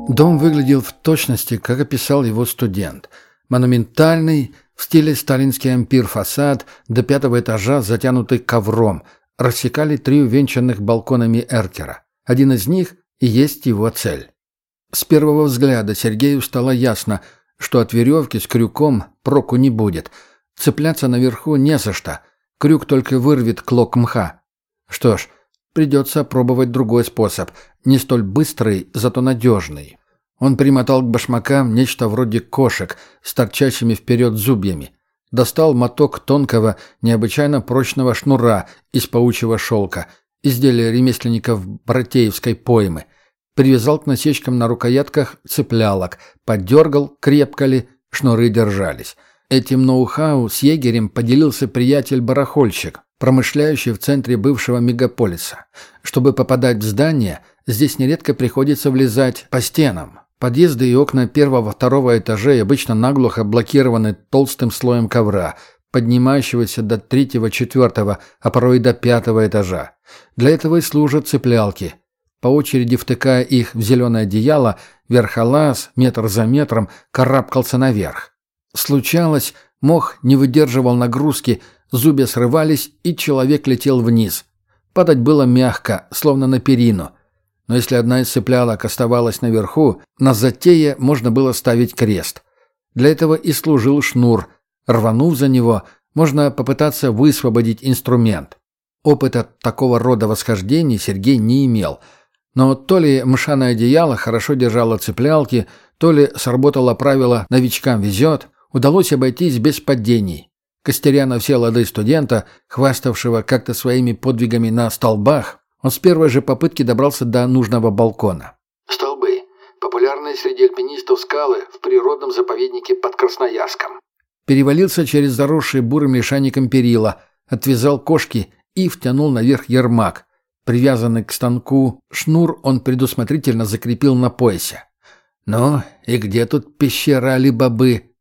Дом выглядел в точности, как описал его студент. Монументальный, в стиле сталинский ампир фасад, до 5-го этажа затянутый ковром, рассекали 3 увенчанных балконами эркера. Один из них и есть его цель. С первого взгляда Сергею стало ясно, что от веревки с крюком проку не будет. Цепляться наверху не за что. Крюк только вырвет клок мха. Что ж, придется пробовать другой способ, не столь быстрый, зато надежный. Он примотал к башмакам нечто вроде кошек с торчащими вперед зубьями. Достал моток тонкого, необычайно прочного шнура из паучьего шелка, изделие ремесленников Братеевской поймы. Привязал к насечкам на рукоятках цеплялок, подергал, крепко ли, шнуры держались. Этим ноу-хау с егерем поделился приятель-барахольщик, промышляющий в центре бывшего мегаполиса. Чтобы попадать в здание, здесь нередко приходится влезать по стенам. Подъезды и окна 1-2 этажей обычно наглухо блокированы толстым слоем ковра, поднимающегося до 3-4, а порой и до 5-го этажа. Для этого и служат цеплялки. По очереди втыкая их в зеленое одеяло, верхолаз, метр за метром, карабкался наверх. Случалось, мох не выдерживал нагрузки, зубья срывались, и человек летел вниз. Падать было мягко, словно на перину. Но если одна из цеплялок оставалась наверху, на затее можно было ставить крест. Для этого и служил шнур. Рванув за него, можно попытаться высвободить инструмент. Опыта такого рода восхождений Сергей не имел. Но то ли мшаное одеяло хорошо держало цеплялки, то ли сработало правило «новичкам везет», удалось обойтись без падений. Костеря на все лады студента, хваставшего как-то своими подвигами на столбах, он с первой же попытки добрался до нужного балкона. Столбы. Популярные среди альпинистов скалы в природном заповеднике под Красноярском. Перевалился через заросшие бурым лишайником перила, отвязал кошки и втянул наверх ярмак. Привязанный к станку шнур он предусмотрительно закрепил на поясе. «Ну, и где тут пещера Али-Бабы?»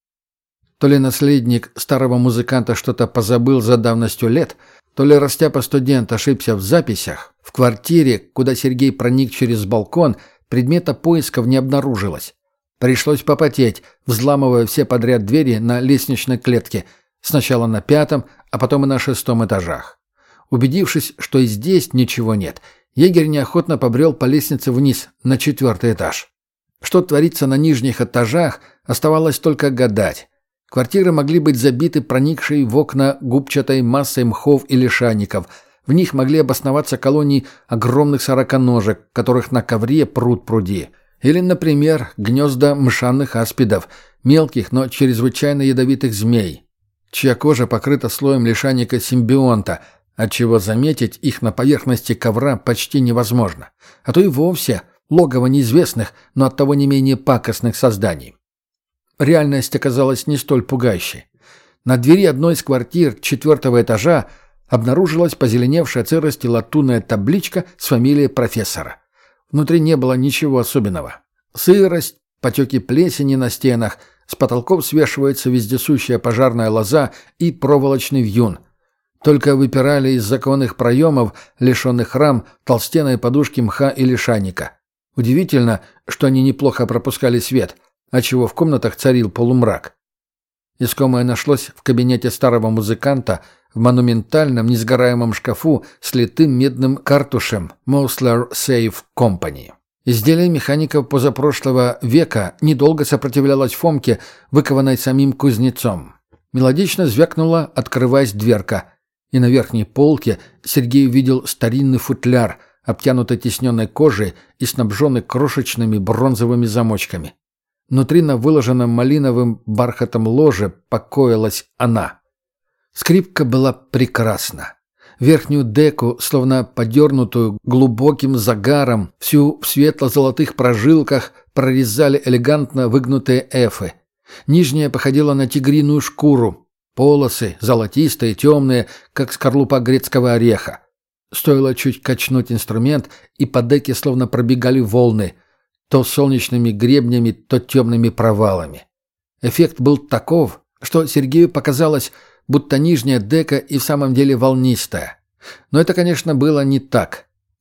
То ли наследник старого музыканта что-то позабыл за давностью лет, то ли растяпа-студент ошибся в записях. В квартире, куда Сергей проник через балкон, предмета поисков не обнаружилось. Пришлось попотеть, взламывая все подряд двери на лестничной клетке, сначала на 5-м, а потом и на 6-м этажах. Убедившись, что и здесь ничего нет, егерь неохотно побрел по лестнице вниз, на 4-й этаж. Что творится на нижних этажах, оставалось только гадать. Квартиры могли быть забиты проникшей в окна губчатой массой мхов и лишайников. В них могли обосноваться колонии огромных сороконожек, которых на ковре пруд-пруди. Или, например, гнезда мшанных аспидов, мелких, но чрезвычайно ядовитых змей, чья кожа покрыта слоем лишайника симбионта, отчего заметить их на поверхности ковра почти невозможно. А то и вовсе логово неизвестных, но оттого не менее пакостных созданий. Реальность оказалась не столь пугающей. На двери одной из квартир 4-го этажа обнаружилась позеленевшая от сырости латунная табличка с фамилией профессора. Внутри не было ничего особенного. Сырость, потеки плесени на стенах, с потолков свешивается вездесущая пожарная лоза и проволочный вьюн. Только выпирали из законных проемов, лишенных рам, толстенные подушки мха и лишайника. Удивительно, что они неплохо пропускали свет, отчего в комнатах царил полумрак. Искомое нашлось в кабинете старого музыканта в монументальном несгораемом шкафу с литым медным картушем Mosler Safe Company. Изделие механиков позапрошлого века недолго сопротивлялось Фомке, выкованной самим кузнецом. Мелодично звякнула, открываясь дверка, и на верхней полке Сергей увидел старинный футляр, обтянутый тисненной кожей и снабженный крошечными бронзовыми замочками. Внутри на выложенном малиновым бархатом ложе покоилась она. Скрипка была прекрасна. Верхнюю деку, словно подернутую глубоким загаром, всю в светло-золотых прожилках прорезали элегантно выгнутые эфы. Нижняя походила на тигриную шкуру. Полосы, золотистые, темные, как скорлупа грецкого ореха. Стоило чуть качнуть инструмент, и по деке словно пробегали волны, то солнечными гребнями, то темными провалами. Эффект был таков, что Сергею показалось, будто нижняя дека и в самом деле волнистая. Но это, конечно, было не так.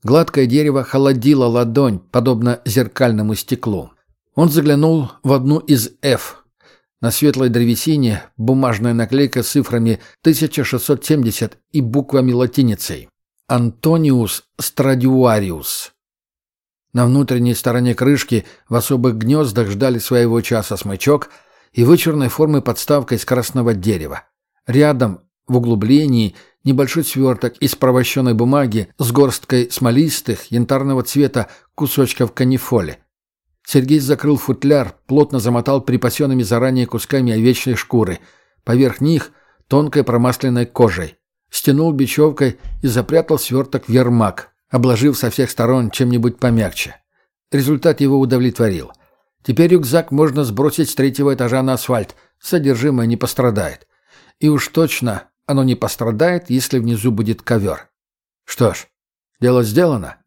Гладкое дерево холодило ладонь, подобно зеркальному стеклу. Он заглянул в одну из «Ф». На светлой древесине бумажная наклейка с цифрами 1670 и буквами латиницей. «Антониус Страдивариус». На внутренней стороне крышки в особых гнездах ждали своего часа смычок и вычурной формы подставка из красного дерева. Рядом, в углублении, небольшой сверток из провощенной бумаги с горсткой смолистых, янтарного цвета кусочков канифоли. Сергей закрыл футляр, плотно замотал припасенными заранее кусками овечьей шкуры. Поверх них — тонкой промасленной кожей. Стянул бечевкой и запрятал сверток в ярмак, обложив со всех сторон чем-нибудь помягче. Результат его удовлетворил. Теперь рюкзак можно сбросить с 3-го этажа на асфальт, содержимое не пострадает. И уж точно оно не пострадает, если внизу будет ковер. Что ж, дело сделано.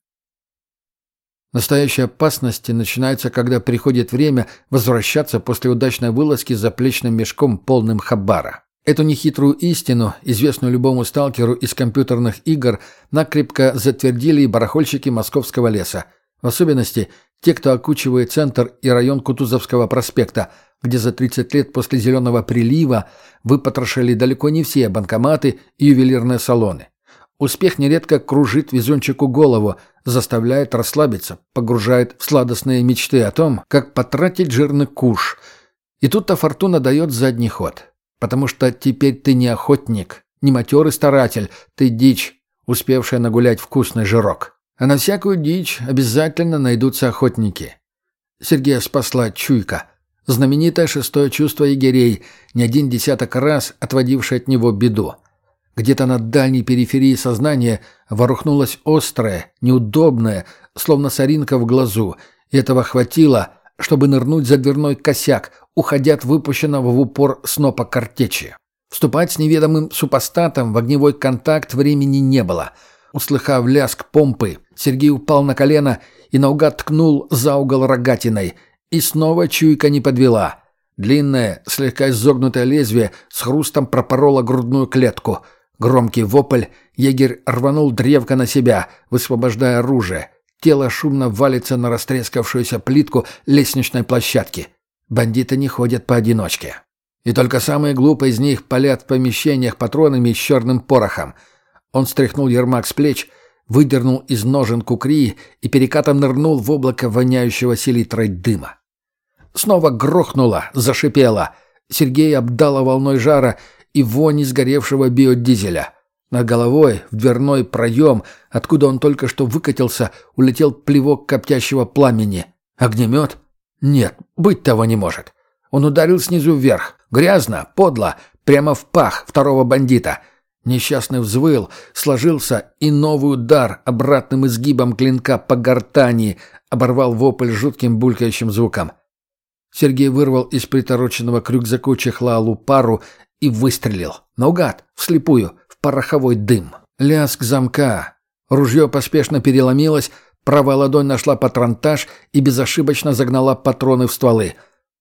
Настоящие опасности начинаются, когда приходит время возвращаться после удачной вылазки с заплечным мешком, полным хабара. Эту нехитрую истину, известную любому сталкеру из компьютерных игр, накрепко затвердили и барахольщики московского леса. В особенности те, кто окучивает центр и район Кутузовского проспекта, где за 30 лет после «Зеленого прилива» выпотрошили далеко не все банкоматы и ювелирные салоны. Успех нередко кружит везунчику голову, заставляет расслабиться, погружает в сладостные мечты о том, как потратить жирный куш. И тут-то фортуна дает задний ход. Потому что теперь ты не охотник, не матерый старатель, ты дичь, успевшая нагулять вкусный жирок. А на всякую дичь обязательно найдутся охотники. Сергея спасла чуйка. Знаменитое шестое чувство егерей, не один десяток раз отводившее от него беду. Где-то на дальней периферии сознания ворухнулось острое, неудобное, словно соринка в глазу, и этого хватило, чтобы нырнуть за дверной косяк, уходя от выпущенного в упор снопа картечи. Вступать с неведомым супостатом в огневой контакт времени не было. Услыхав лязг помпы, Сергей упал на колено и наугад ткнул за угол рогатиной. И снова чуйка не подвела. Длинное, слегка изогнутое лезвие с хрустом пропороло грудную клетку. Громкий вопль, егерь рванул древко на себя, высвобождая оружие. Тело шумно валится на растрескавшуюся плитку лестничной площадки. Бандиты не ходят поодиночке. И только самые глупые из них палят в помещениях патронами с черным порохом. Он стряхнул ярмак с плеч, выдернул из ножен кукри и перекатом нырнул в облако воняющего селитрой дыма. Снова грохнуло, зашипело. Сергей обдало волной жара и вони сгоревшего биодизеля. Над головой, в дверной проем, откуда он только что выкатился, улетел плевок коптящего пламени. Огнемет? Нет, быть того не может. Он ударил снизу вверх. Грязно, подло, прямо в пах второго бандита. Несчастный взвыл, сложился, и новый удар обратным изгибом клинка по гортани оборвал вопль жутким булькающим звуком. Сергей вырвал из притороченного к рюкзаку чехла лупару и выстрелил. Наугад, вслепую, в пороховой дым. Лязг замка. Ружье поспешно переломилось, правая ладонь нашла патронтаж и безошибочно загнала патроны в стволы.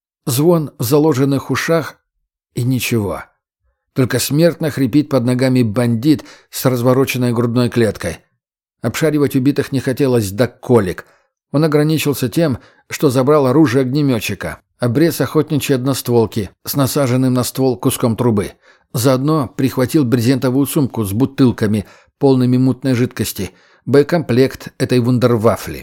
Звон в заложенных ушах и ничего. Только смертно хрипит под ногами бандит с развороченной грудной клеткой. Обшаривать убитых не хотелось до колик. Он ограничился тем, что забрал оружие огнеметчика, обрез охотничьей одностволки с насаженным на ствол куском трубы. Заодно прихватил брезентовую сумку с бутылками, полными мутной жидкости, боекомплект этой вундервафли.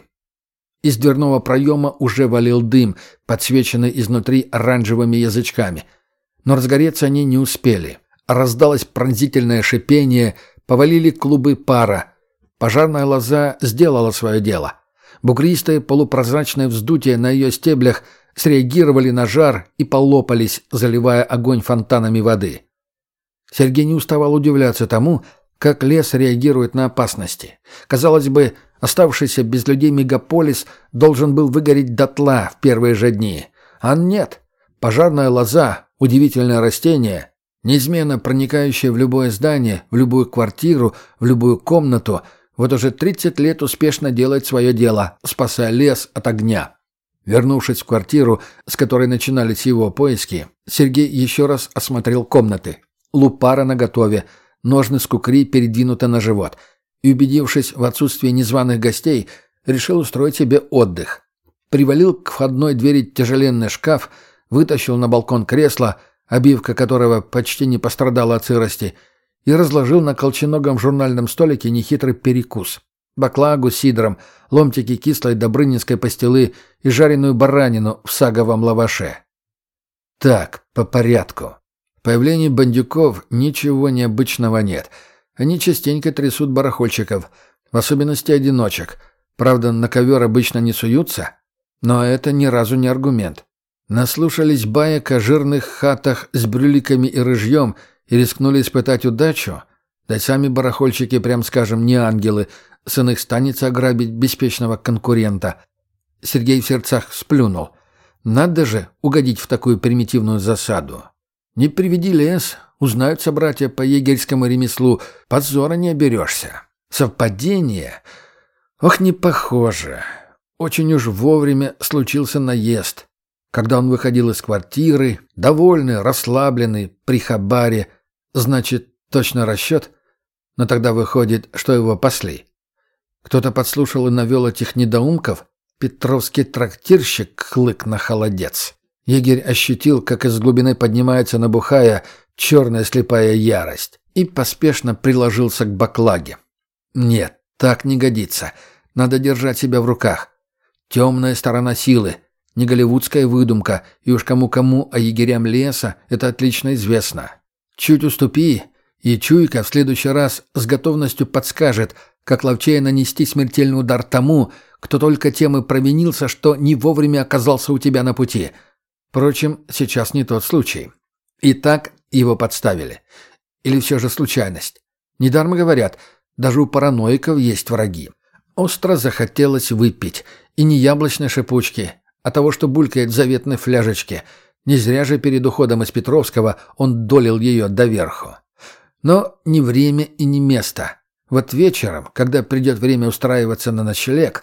Из дверного проема уже валил дым, подсвеченный изнутри оранжевыми язычками. Но разгореться они не успели. Раздалось пронзительное шипение, повалили клубы пара. Пожарная лоза сделала свое дело. Бугристые полупрозрачные вздутия на ее стеблях среагировали на жар и полопались, заливая огонь фонтанами воды. Сергей не уставал удивляться тому, как лес реагирует на опасности. Казалось бы, оставшийся без людей мегаполис должен был выгореть дотла в первые же дни. А нет. Пожарная лоза, удивительное растение, неизменно проникающее в любое здание, в любую квартиру, в любую комнату, вот уже 30 лет успешно делает свое дело, спасая лес от огня. Вернувшись в квартиру, с которой начинались его поиски, Сергей еще раз осмотрел комнаты. Лупара наготове, ножны с кукри передвинуты на живот. и, убедившись в отсутствии незваных гостей, решил устроить себе отдых. Привалил к входной двери тяжеленный шкаф, вытащил на балкон кресло, обивка которого почти не пострадала от сырости, и разложил на колченогом журнальном столике нехитрый перекус. Баклагу с сидром, ломтики кислой добрынинской пастилы и жареную баранину в саговом лаваше. Так, по порядку. В появлении бандюков ничего необычного нет. Они частенько трясут барахольщиков, в особенности одиночек. Правда, на ковер обычно не суются, но это ни разу не аргумент. Наслушались баек о жирных хатах с брюликами и рыжьем и рискнули испытать удачу? Да и сами барахольщики, прям скажем, не ангелы, с иных станется ограбить беспечного конкурента. Сергей в сердцах сплюнул. Надо же угодить в такую примитивную засаду. Не приведи лес, узнают собратья по егерскому ремеслу, позора не оберешься. Совпадение? Ох, не похоже. Очень уж вовремя случился наезд. Когда он выходил из квартиры, довольный, расслабленный, при хабаре, значит, точно расчет? Но тогда выходит, что его пасли. Кто-то подслушал и навел этих недоумков? Петровский трактирщик хлык на холодец. Егерь ощутил, как из глубины поднимается набухая черная слепая ярость, и поспешно приложился к баклаге. Нет, так не годится. Надо держать себя в руках. Темная сторона силы. Не голливудская выдумка, и уж кому-кому, а егерям леса это отлично известно. Чуть уступи, и чуйка в следующий раз с готовностью подскажет, как ловчее нанести смертельный удар тому, кто только тем и провинился, что не вовремя оказался у тебя на пути. Впрочем, сейчас не тот случай. И так его подставили. Или все же случайность. Недаром говорят, даже у параноиков есть враги. Остро захотелось выпить, и не яблочной шипучки, а того, что булькает в заветной фляжечке. Не зря же перед уходом из Петровского он долил ее доверху. Но не время и не место. Вот вечером, когда придет время устраиваться на ночлег...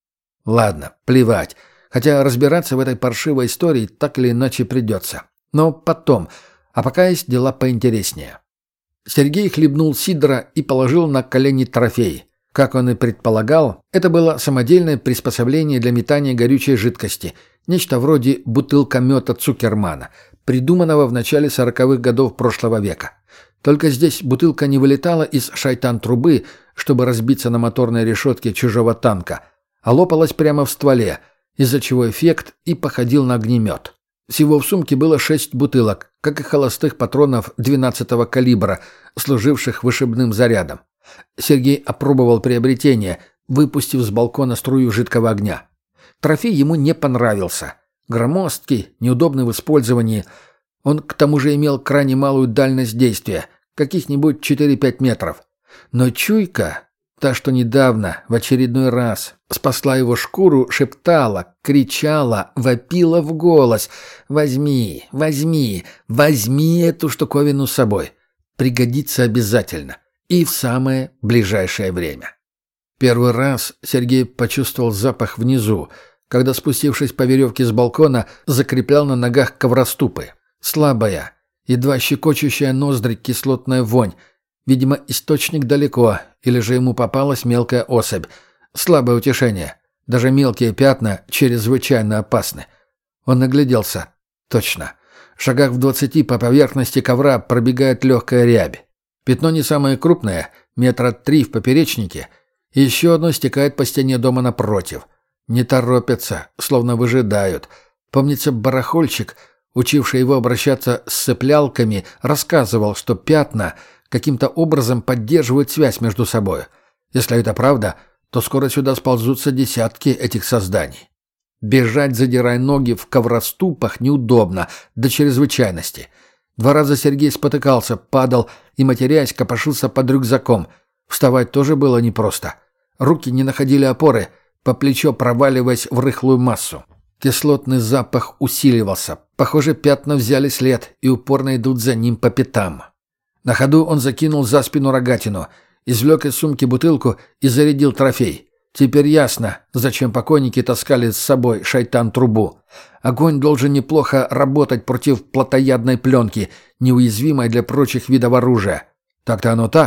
Ладно, плевать. Хотя разбираться в этой паршивой истории так или иначе придется. Но потом. А пока есть дела поинтереснее. Сергей хлебнул сидра и положил на колени трофей. Как он и предполагал, это было самодельное приспособление для метания горючей жидкости. Нечто вроде бутылкомета Цукермана, придуманного в начале 40-х годов прошлого века. Только здесь бутылка не вылетала из шайтан-трубы, чтобы разбиться на моторной решетке чужого танка, а лопалась прямо в стволе, из-за чего эффект и походил на огнемет. Всего в сумке было 6 бутылок, как и холостых патронов 12-го калибра, служивших вышибным зарядом. Сергей опробовал приобретение, выпустив с балкона струю жидкого огня. Трофей ему не понравился. Громоздкий, неудобный в использовании. Он к тому же имел крайне малую дальность действия, каких-нибудь 4-5 метров. Но чуйка, та, что недавно, в очередной раз, спасла его шкуру, шептала, кричала, вопила в голос: «Возьми, возьми, возьми эту штуковину с собой. Пригодится обязательно. И в самое ближайшее время». Первый раз Сергей почувствовал запах внизу, когда, спустившись по веревке с балкона, закреплял на ногах ковроступы. Слабая, едва щекочущая ноздри кислотная вонь. Видимо, источник далеко, или же ему попалась мелкая особь. Слабое утешение. Даже мелкие пятна чрезвычайно опасны. Он нагляделся. Точно. В шагах в 20 по поверхности ковра пробегает легкая рябь. Пятно не самое крупное, 3 метра в поперечнике. И еще одно стекает по стене дома напротив. Не торопятся, словно выжидают. Помнится, барахольщик, учивший его обращаться с цеплялками, рассказывал, что пятна каким-то образом поддерживают связь между собой. Если это правда, то скоро сюда сползутся десятки этих созданий. Бежать, задирая ноги в ковроступах, неудобно, до чрезвычайности. 2 раза Сергей спотыкался, падал и, матерясь, копошился под рюкзаком. Вставать тоже было непросто. Руки не находили опоры, по плечо проваливаясь в рыхлую массу. Кислотный запах усиливался. Похоже, пятна взяли след и упорно идут за ним по пятам. На ходу он закинул за спину рогатину, извлек из сумки бутылку и зарядил трофей. Теперь ясно, зачем покойники таскали с собой шайтан-трубу. Огонь должен неплохо работать против плотоядной пленки, неуязвимой для прочих видов оружия. Так-то оно так.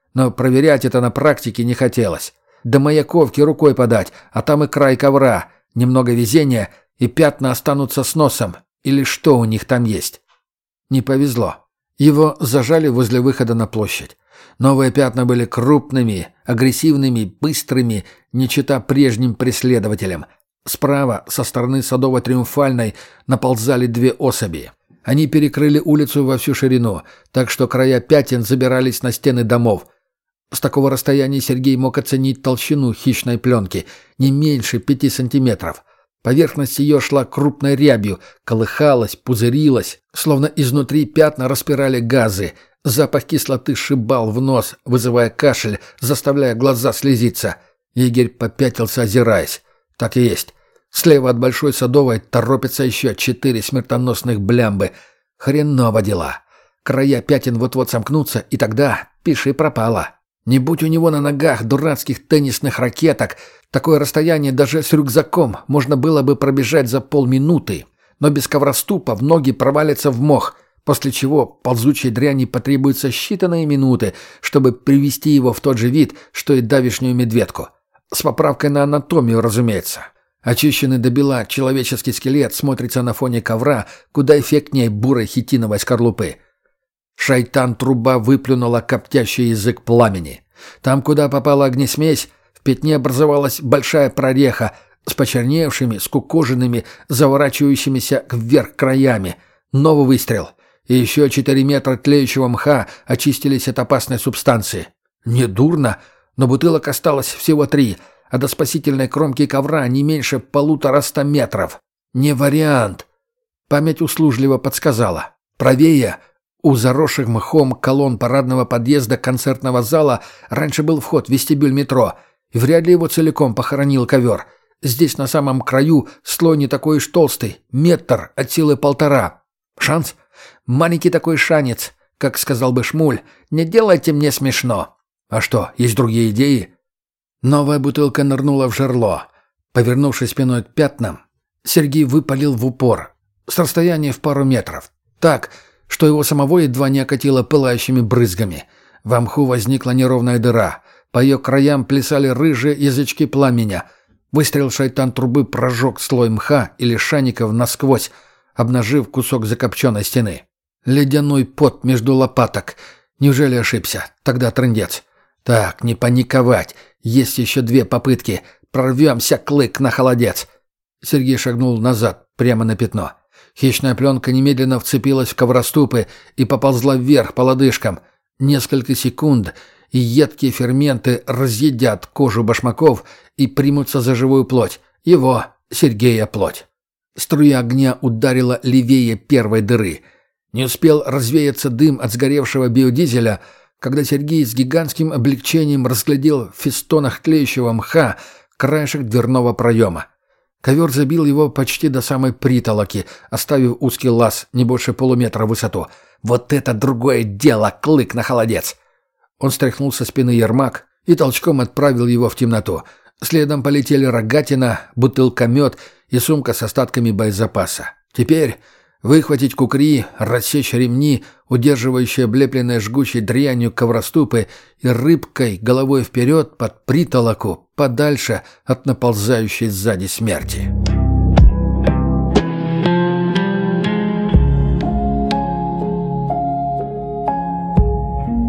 Но проверять это на практике не хотелось. До Маяковки рукой подать, а там и край ковра. Немного везения, и пятна останутся с носом. Или что у них там есть? Не повезло. Его зажали возле выхода на площадь. Новые пятна были крупными, агрессивными, быстрыми, не чета прежним преследователям. Справа, со стороны Садово-Триумфальной, наползали две особи. Они перекрыли улицу во всю ширину, так что края пятен забирались на стены домов. С такого расстояния Сергей мог оценить толщину хищной пленки, не меньше 5 сантиметров. Поверхность ее шла крупной рябью, колыхалась, пузырилась, словно изнутри пятна распирали газы. Запах кислоты шибал в нос, вызывая кашель, заставляя глаза слезиться. Егерь попятился, озираясь. Так и есть. Слева от Большой Садовой торопятся еще 4 смертоносных блямбы. Хреново дела. Края пятен вот-вот сомкнутся, и тогда пиши пропало. Не будь у него на ногах дурацких теннисных ракеток, такое расстояние даже с рюкзаком можно было бы пробежать за полминуты. Но без ковроступов ноги провалятся в мох, после чего ползучей дряни потребуется считанные минуты, чтобы привести его в тот же вид, что и давешнюю медведку. С поправкой на анатомию, разумеется. Очищенный до бела человеческий скелет смотрится на фоне ковра куда эффектнее бурой хитиновой скорлупы. Шайтан-труба выплюнула коптящий язык пламени. Там, куда попала огнесмесь, в пятне образовалась большая прореха с почерневшими, скукоженными, заворачивающимися вверх краями. Новый выстрел. И еще 4 метра тлеющего мха очистились от опасной субстанции. Недурно, но бутылок осталось всего 3, а до спасительной кромки ковра не меньше 150 метров. Не вариант. Память услужливо подсказала. Правее, у заросших мхом колонн парадного подъезда концертного зала, раньше был вход в вестибюль метро, и вряд ли его целиком похоронил ковер. Здесь на самом краю слой не такой уж толстый, метр от силы 1,5. Шанс? Маленький такой шанец, как сказал бы Шмуль, не делайте мне смешно. А что, есть другие идеи? Новая бутылка нырнула в жерло. Повернувшись спиной к пятнам, Сергей выпалил в упор, с расстояния в пару метров. Так, что его самого едва не окатило пылающими брызгами. В мху возникла неровная дыра. По ее краям плясали рыжие язычки пламени. Выстрел шайтан-трубы прожег слой мха или шаников насквозь, обнажив кусок закопченной стены. Ледяной пот между лопаток. Неужели ошибся? Тогда трындец. Так, не паниковать. Есть еще 2 попытки. Прорвемся, клык, на холодец. Сергей шагнул назад, прямо на пятно. Хищная пленка немедленно вцепилась в ковроступы и поползла вверх по лодыжкам. Несколько секунд, и едкие ферменты разъедят кожу башмаков и примутся за живую плоть. Его, Сергея, плоть. Струя огня ударила левее первой дыры. Не успел развеяться дым от сгоревшего биодизеля, когда Сергей с гигантским облегчением разглядел в фестонах тлеющего мха краешек дверного проема. Ковер забил его почти до самой притолоки, оставив узкий лаз не больше полуметра в высоту. «Вот это другое дело, клык на холодец!» Он стряхнул со спины ярмак и толчком отправил его в темноту. Следом полетели рогатина, бутылка-мед и сумка с остатками боезапаса. Теперь выхватить кукри, рассечь ремни, удерживающие облепленные жгучей дрянью ковроступы, и рыбкой головой вперед под притолоку, подальше от наползающей сзади смерти.